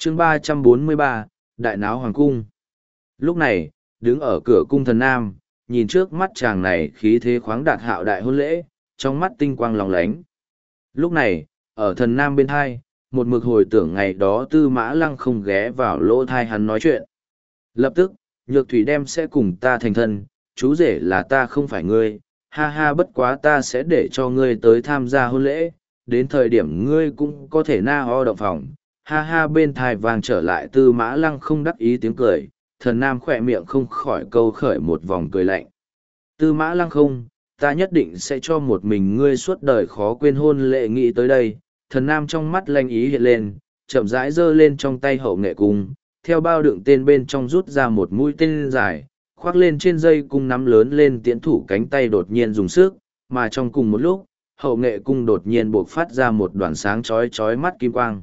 chương 343, Đại náo Hoàng Cung. Lúc này, đứng ở cửa cung thần nam, nhìn trước mắt chàng này khí thế khoáng đạt hạo đại hôn lễ, trong mắt tinh quang lóng lánh. Lúc này, ở thần nam bên thai, một mực hồi tưởng ngày đó Tư Mã Lăng không ghé vào lỗ thai hắn nói chuyện. Lập tức, Nhược Thủy đem sẽ cùng ta thành thân, chú rể là ta không phải ngươi, ha ha, bất quá ta sẽ để cho ngươi tới tham gia hôn lễ, đến thời điểm ngươi cũng có thể na ho động phòng, ha ha. Bên thai vang trở lại Tư Mã Lăng không đắc ý tiếng cười, thần nam khỏe miệng không khỏi câu khởi một vòng cười lạnh. Tư Mã Lăng không, ta nhất định sẽ cho một mình ngươi suốt đời khó quên hôn lễ. Nghĩ tới đây, thần nam trong mắt lanh ý hiện lên, chậm rãi giơ lên trong tay hậu nghệ cung, theo bao đựng tên bên trong rút ra một mũi tên dài, khoác lên trên dây cung nắm lớn lên, tiễn thủ cánh tay đột nhiên dùng sức, mà trong cùng một lúc, hậu nghệ cung đột nhiên buộc phát ra một đoàn sáng chói chói mắt kim quang.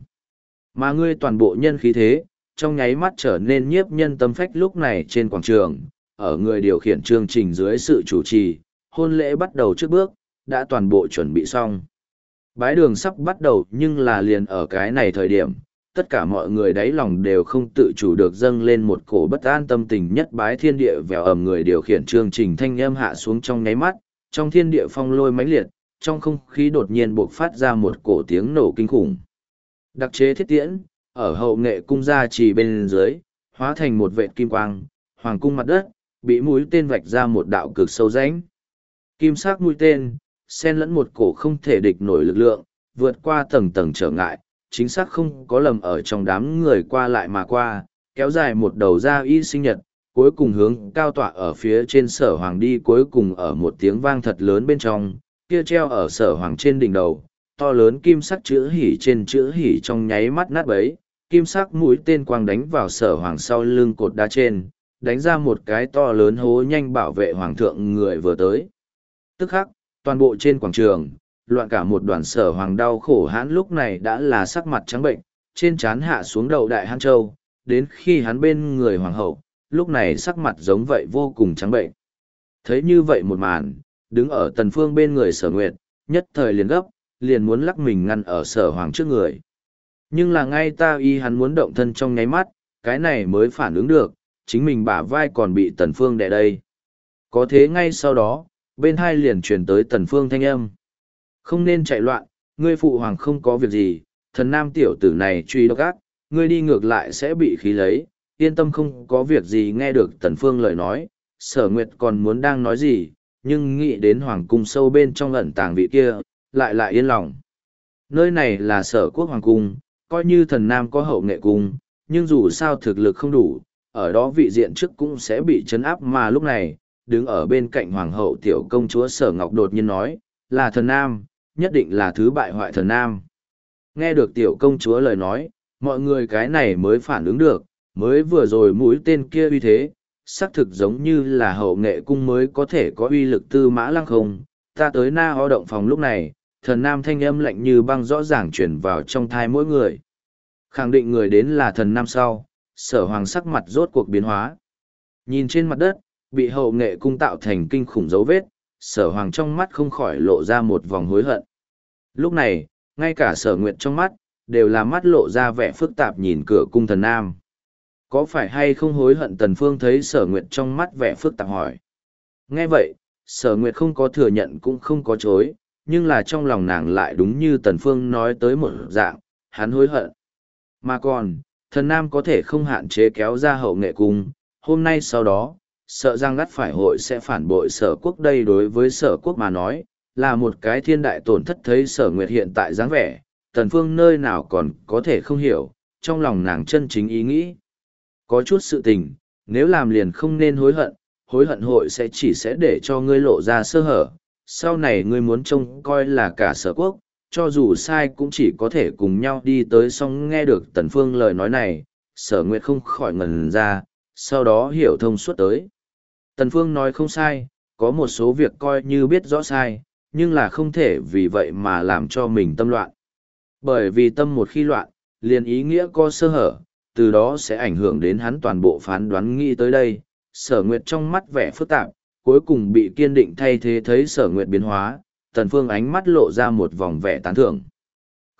Mà ngươi toàn bộ nhân khí thế, trong nháy mắt trở nên nhiếp nhân tâm phách. Lúc này trên quảng trường, ở người điều khiển chương trình dưới sự chủ trì, hôn lễ bắt đầu trước bước, đã toàn bộ chuẩn bị xong. Bái đường sắp bắt đầu, nhưng là liền ở cái này thời điểm, tất cả mọi người đáy lòng đều không tự chủ được dâng lên một cổ bất an tâm tình. Nhất bái thiên địa vèo ầm, người điều khiển chương trình thanh âm hạ xuống trong nháy mắt, trong thiên địa phong lôi mãnh liệt, trong không khí đột nhiên bộc phát ra một cổ tiếng nổ kinh khủng. Đặc chế thiết tiễn, ở hậu nghệ cung gia trì bên dưới, hóa thành một vệt kim quang, hoàng cung mặt đất, bị mũi tên vạch ra một đạo cực sâu rãnh. Kim sắc mũi tên, xen lẫn một cổ không thể địch nổi lực lượng, vượt qua tầng tầng trở ngại, chính xác không có lầm ở trong đám người qua lại mà qua, kéo dài một đầu ra y sinh nhật, cuối cùng hướng cao tọa ở phía trên Sở Hoàng đi. Cuối cùng ở một tiếng vang thật lớn bên trong, kia treo ở Sở Hoàng trên đỉnh đầu, to lớn kim sắc chữ hỉ trên chữ hỉ trong nháy mắt nát bấy, kim sắc mũi tên quang đánh vào Sở Hoàng sau lưng cột đá trên, đánh ra một cái to lớn hố, nhanh bảo vệ hoàng thượng người vừa tới. Tức khắc, toàn bộ trên quảng trường, loạn cả một đoàn. Sở Hoàng đau khổ hãn lúc này đã là sắc mặt trắng bệnh, trên trán hạ xuống đầu đại hãn châu, đến khi hắn bên người hoàng hậu, lúc này sắc mặt giống vậy vô cùng trắng bệnh. Thấy như vậy một màn, đứng ở Tần Phương bên người Sở Nguyệt, nhất thời liền gấp, liền muốn lắc mình ngăn ở Sở Hoàng trước người. Nhưng là ngay ta y hắn muốn động thân trong nháy mắt, cái này mới phản ứng được, chính mình bả vai còn bị Tần Phương đè đây. Có thế ngay sau đó, bên hai liền truyền tới Tần Phương thanh âm. Không nên chạy loạn, ngươi phụ hoàng không có việc gì, thần nam tiểu tử này truy độc ác, ngươi đi ngược lại sẽ bị khí lấy, yên tâm không có việc gì. Nghe được Tần Phương lời nói, Sở Nguyệt còn muốn đang nói gì, nhưng nghĩ đến hoàng cung sâu bên trong ẩn tàng vị kia, lại yên lòng. Nơi này là Sở Quốc hoàng cung, coi như thần nam có hậu nghệ cung, nhưng dù sao thực lực không đủ, ở đó vị diện trước cũng sẽ bị chấn áp. Mà lúc này, đứng ở bên cạnh hoàng hậu tiểu công chúa Sở Ngọc đột nhiên nói, là thần nam, nhất định là thứ bại hoại thần nam. Nghe được tiểu công chúa lời nói, mọi người cái này mới phản ứng được, mới vừa rồi mũi tên kia uy thế, xác thực giống như là hậu nghệ cung mới có thể có uy lực. Tư Mã Lăng không, ta tới na ho động phòng. Lúc này, thần nam thanh âm lạnh như băng rõ ràng chuyển vào trong thai mỗi người. Khẳng định người đến là thần nam sau, Sở Hoàng sắc mặt rốt cuộc biến hóa. Nhìn trên mặt đất, bị hậu nghệ cung tạo thành kinh khủng dấu vết, Sở Hoàng trong mắt không khỏi lộ ra một vòng hối hận. Lúc này, ngay cả Sở Nguyệt trong mắt, đều là mắt lộ ra vẻ phức tạp nhìn cửa cung thần nam. Có phải hay không hối hận? Tần Phương thấy Sở Nguyệt trong mắt vẻ phức tạp hỏi. Nghe vậy, Sở Nguyệt không có thừa nhận cũng không có chối, nhưng là trong lòng nàng lại đúng như Tần Phương nói tới một dạng, hắn hối hận. Mà còn, thần nam có thể không hạn chế kéo ra hậu nghệ cung, hôm nay sau đó, sợ rằng gắt phải hội sẽ phản bội Sở Quốc. Đây đối với Sở Quốc mà nói, là một cái thiên đại tổn thất. Thấy Sở Nguyệt hiện tại dáng vẻ, Tần Phương nơi nào còn có thể không hiểu, trong lòng nàng chân chính ý nghĩ. Có chút sự tình, nếu làm liền không nên hối hận hội sẽ để cho ngươi lộ ra sơ hở. Sau này ngươi muốn trông coi là cả Sở Quốc, cho dù sai cũng chỉ có thể cùng nhau đi tới. Xong nghe được Tần Phương lời nói này, Sở Nguyệt không khỏi ngẩn ra, sau đó hiểu thông suốt tới. Tần Phương nói không sai, có một số việc coi như biết rõ sai, nhưng là không thể vì vậy mà làm cho mình tâm loạn. Bởi vì tâm một khi loạn, liền ý nghĩa có sơ hở, từ đó sẽ ảnh hưởng đến hắn toàn bộ phán đoán. Nghĩ tới đây, Sở Nguyệt trong mắt vẻ phức tạp, cuối cùng bị kiên định thay thế. Thấy Sở Nguyệt biến hóa, Tần Phương ánh mắt lộ ra một vòng vẻ tán thưởng.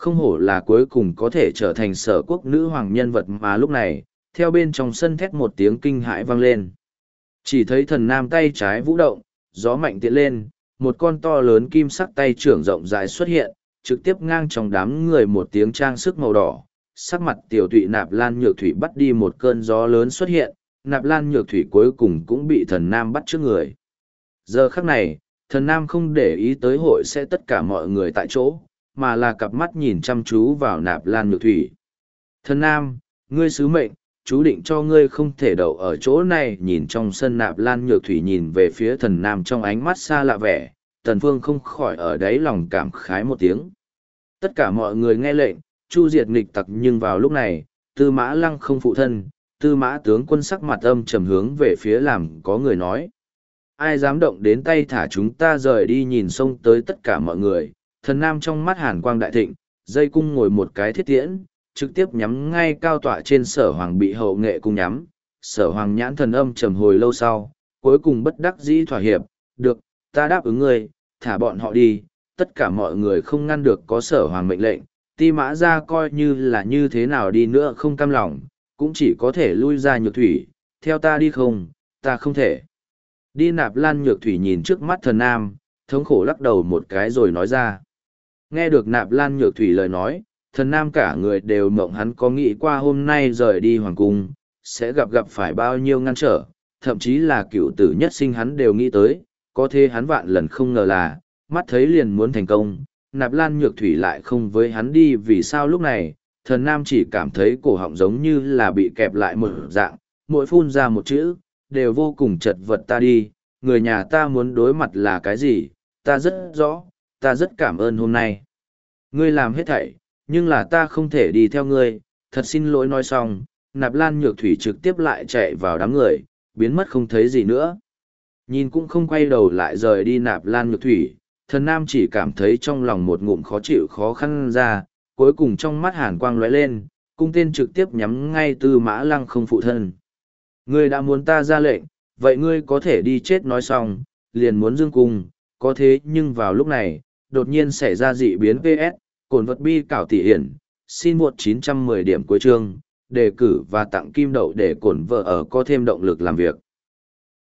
Không hổ là cuối cùng có thể trở thành sở quốc nữ hoàng nhân vật mà lúc này, theo bên trong sân thét một tiếng kinh hãi vang lên. Chỉ thấy thần nam tay trái vũ động, gió mạnh tiện lên, một con to lớn kim sắc tay trưởng rộng dài xuất hiện, trực tiếp ngang trong đám người một tiếng trang sức màu đỏ. Sắc mặt tiểu tụy Nạp Lan Nhược Thủy bắt đi một cơn gió lớn xuất hiện, Nạp Lan Nhược Thủy cuối cùng cũng bị thần nam bắt trước người. Giờ khắc này, thần nam không để ý tới hội sẽ tất cả mọi người tại chỗ, mà là cặp mắt nhìn chăm chú vào Nạp Lan Nhược Thủy. Thần nam, ngươi sứ mệnh, chú định cho ngươi không thể đậu ở chỗ này. Nhìn trong sân, Nạp Lan Nhược Thủy nhìn về phía thần nam trong ánh mắt xa lạ vẻ, Tần Phương không khỏi ở đáy lòng cảm khái một tiếng. Tất cả mọi người nghe lệnh, chu diệt nghịch tặc, nhưng vào lúc này, Tư Mã Lăng không phụ thân, Tư Mã tướng quân sắc mặt âm trầm hướng về phía làm có người nói. Ai dám động đến tay thả chúng ta rời đi. Nhìn xông tới tất cả mọi người, thần nam trong mắt hàn quang đại thịnh, dây cung ngồi một cái thiết tiễn, trực tiếp nhắm ngay cao tọa trên Sở Hoàng bị hậu nghệ cung nhắm. Sở Hoàng nhãn thần âm trầm hồi lâu sau, cuối cùng bất đắc dĩ thỏa hiệp, được, ta đáp ứng ngươi, thả bọn họ đi. Tất cả mọi người không ngăn được có Sở Hoàng mệnh lệnh, Ti Mã ra coi như là như thế nào đi nữa không cam lòng, cũng chỉ có thể lui ra. Nhược Thủy, theo ta đi không? Ta không thể. Đi. Nạp Lan Nhược Thủy nhìn trước mắt thần nam, thống khổ lắc đầu một cái rồi nói ra. Nghe được Nạp Lan Nhược Thủy lời nói, thần nam cả người đều mộng, hắn có nghĩ qua hôm nay rời đi hoàng cung, sẽ gặp phải bao nhiêu ngăn trở, thậm chí là cựu tử nhất sinh hắn đều nghĩ tới, có thế hắn vạn lần không ngờ là, mắt thấy liền muốn thành công, Nạp Lan Nhược Thủy lại không với hắn đi. Vì sao lúc này, thần nam chỉ cảm thấy cổ họng giống như là bị kẹp lại một dạng, mỗi phun ra một chữ, đều vô cùng chật vật. Ta đi, người nhà ta muốn đối mặt là cái gì, ta rất rõ, ta rất cảm ơn hôm nay. Ngươi làm hết thảy, nhưng là ta không thể đi theo ngươi, thật xin lỗi. Nói xong, Nạp Lan Nhược Thủy trực tiếp lại chạy vào đám người, biến mất không thấy gì nữa. Nhìn cũng không quay đầu lại rời đi Nạp Lan Nhược Thủy, thần nam chỉ cảm thấy trong lòng một ngụm khó chịu khó khăn ra, cuối cùng trong mắt hàn quang lóe lên, cung tên trực tiếp nhắm ngay Tư Mã Lăng không phụ thân. Ngươi đã muốn ta ra lệnh, vậy ngươi có thể đi chết. Nói xong, liền muốn dương cung, có thế nhưng vào lúc này, đột nhiên xảy ra dị biến. PS, cổn vật bi cảo tỷ hiển, xin một 910 điểm cuối chương, đề cử và tặng kim đậu để cổn vợ ở có thêm động lực làm việc.